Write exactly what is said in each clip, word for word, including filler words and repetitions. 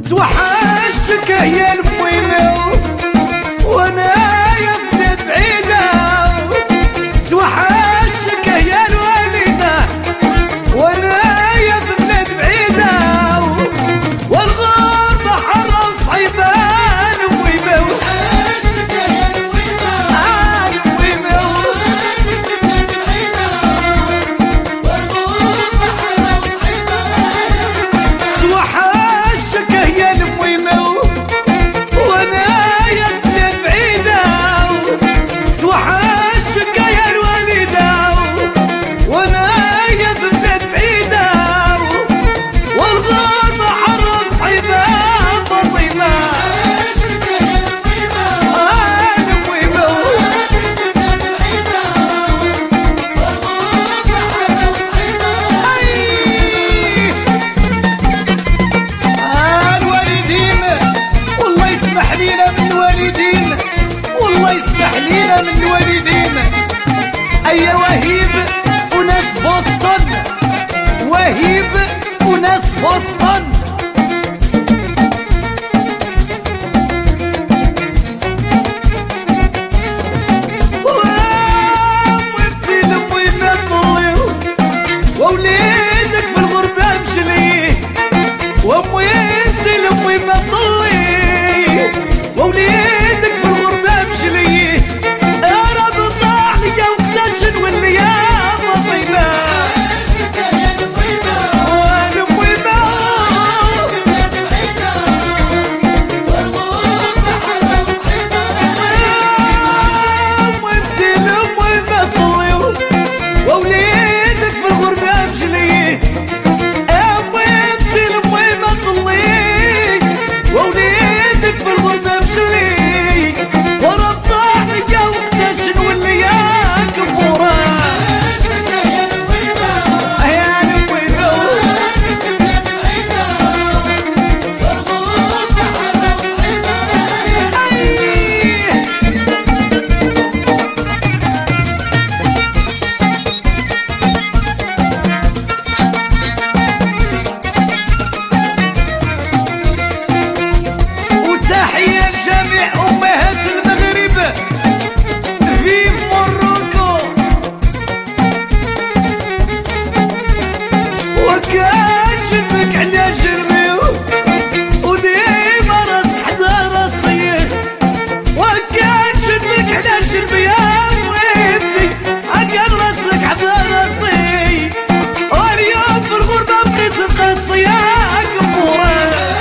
توحشك يا المويمة وانا يا بلاد بعيدة، توحشك يا الوالدة وانا يا بلاد بعيدة، والغربة حرة وصعيبة المويمة، توحشك يا المويمة آه المويمة والغربة حرة وصعيبة، توحشك يا المويمة وانا يا بلاد بعيدة، توحشك يا الوالدة وانا يا بلاد بعيدة، والغربة حرة وصعيبة فاطمة، توحشك يا المويمة آه المويمة والغربة حرة وصعيبة. آه الوالدين والله يسمح لينا من الوالدين، والله يسمح لينا من الوالدين. أيا وهيب وناس بوسطن، وهيب وناس بوسطن، وامتي لمي ما تضليو، ووليدك في الغربة مشليه، وامي انتي لمي ما تضلي، ووليدك في الغربة مشليه، يا رب طاح لي وقتاش نولي يا فاطمة، والمويمة وانتي لمي ما تضليو، ووليدك في الغربة مشليه، امي انتي لمي ما تضلي، ووليدك في الغربة مشليه، ورا طاح لي وقتاش نولي يا كبورة، يا المويمة وتحية لجميع أمهات المغرب في موروكو، وكان جنبك على جربي وديما راسك حدا راسي، وكان جنبك على جربي يا مويبتي، كان راسك حدا راسي، واليوم في الغربة بقيت نقصي يا كبورة،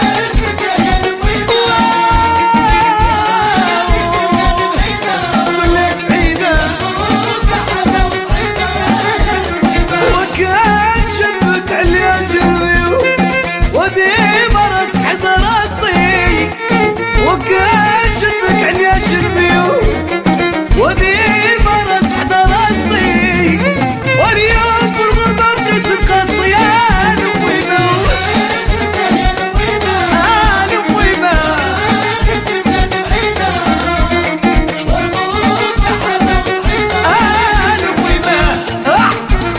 بلاد بعيدة وكان جنبك عليا جربي وديما راسك حدا راسي، وكان جنبك عليا جربي وديما راسك حدا راسي، واليوم في الغربة بقيت نقصي يا المويمة آه المويمة آه المويمة آه.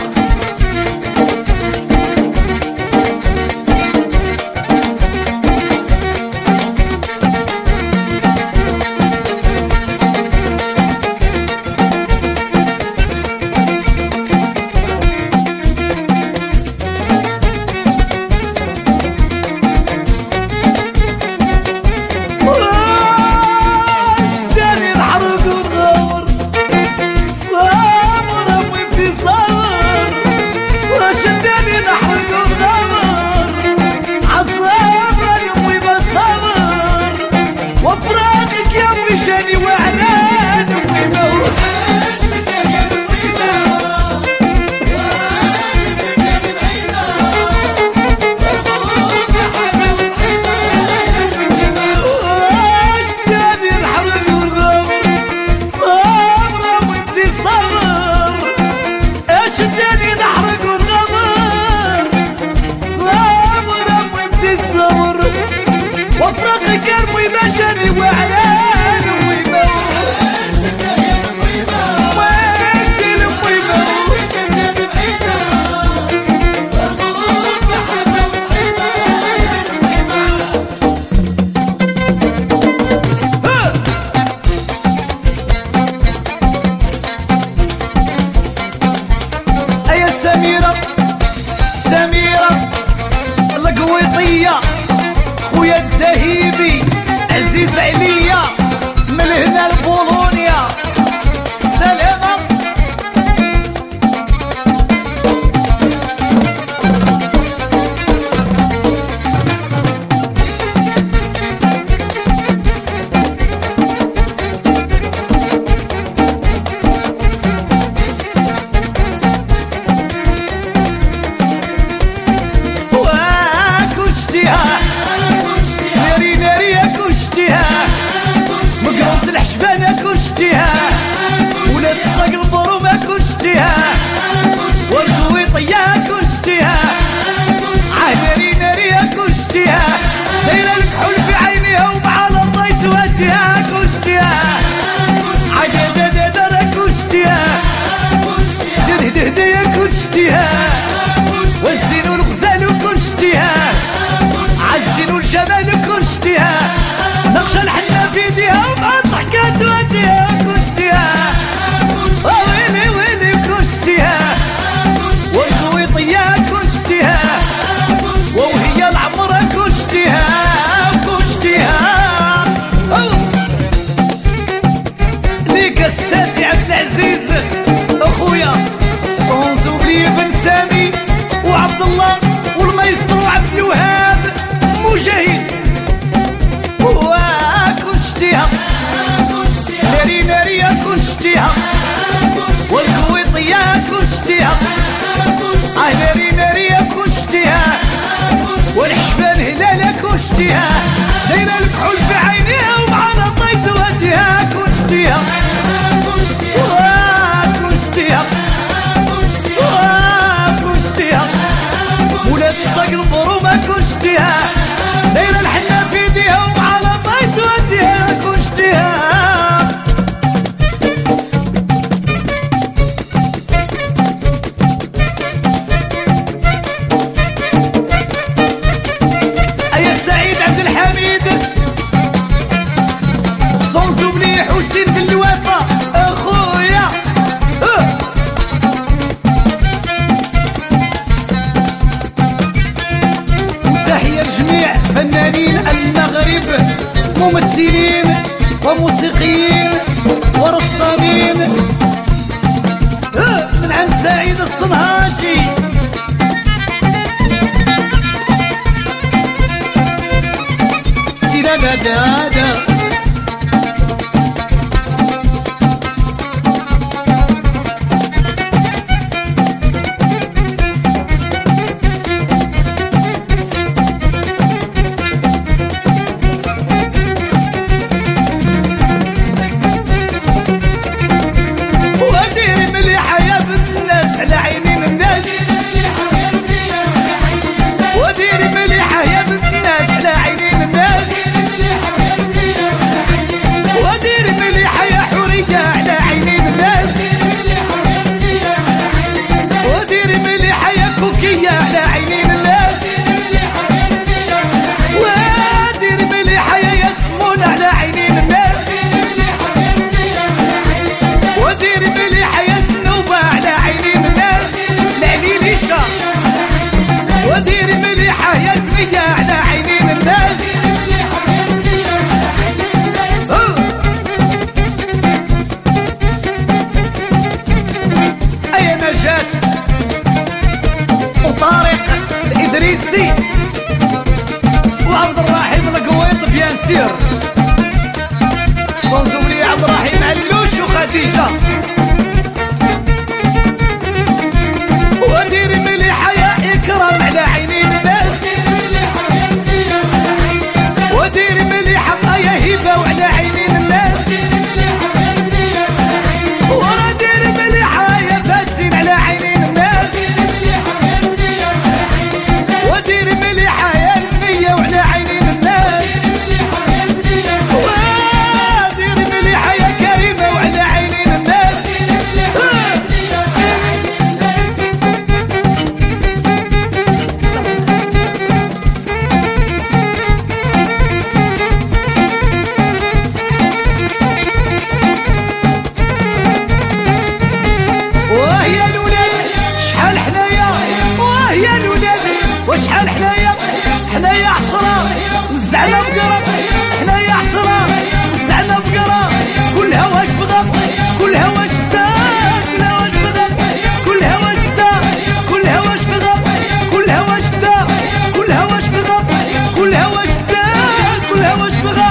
شداني الحرق والغور، صابر وانتي صابر، وشداني الحرق والغور، عالصابر يمي بصابر، وفراقك يا امي جاني وعنان المويمة، شداني الحرق والغور، صابرة وانتي صابر، شداني الحرق والغمر، صابرة وانتي صابر، وفراقك يا المويمة جاني وعنان المويمة، وانتي المويمة خويا الدهيبي عزيز عليا من هنا لبولونيا السلامة. ناري ناري يا كشتيها مقروط الحشبانة كشتيها ولاد الصاق البرومة كشتيها والقويطية كشتيها ناري ناري يا كشتيها دايرة الكحول في عينيها ومع الضيت واتيها كشتيها عقادة دادرة كشتيها دده دده يا كشتيها والزين والغزال كشتيها عالزين والجمال كشتيها نقشة الحنة في يديها ومع الضحكات واتيها كشتيها ويلي ويلي كشتيها والقويطية كشتيها وهي العمرة كشتيها كشتيها ليك استاذي عبد العزيز اخويا سونز اوبلي بن سامي وعبد الله والمايسترو عبد الوهاب مجاهد وكشتيها ناري ناري يا كشتيها والقويطية كشتيها ناري ناري يا كشتيها والحشبان هلالة كشتيها دايرة الكحول في عينيها ومعانا طيت واتيها كشتيها كشتيها كشتيها ولاد الصاق البرومة كشتيها دايرة الحنة في يديها ومعانا طيت واتيها كشتيها. أيا سعيد عبد الحميد صنزو بلي حسين بالوفا أخويا أه. تحية لجميع فنانين المغرب ممثلين وموسيقيين ورسامين من عند سعيد الصنهاجي سيدا دا دا دا وديري مليحة يا بنت الناس على عينين الناس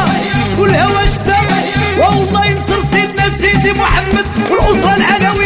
كلها واش والله ينصر سيدنا سيدي محمد والأسرة العلوية.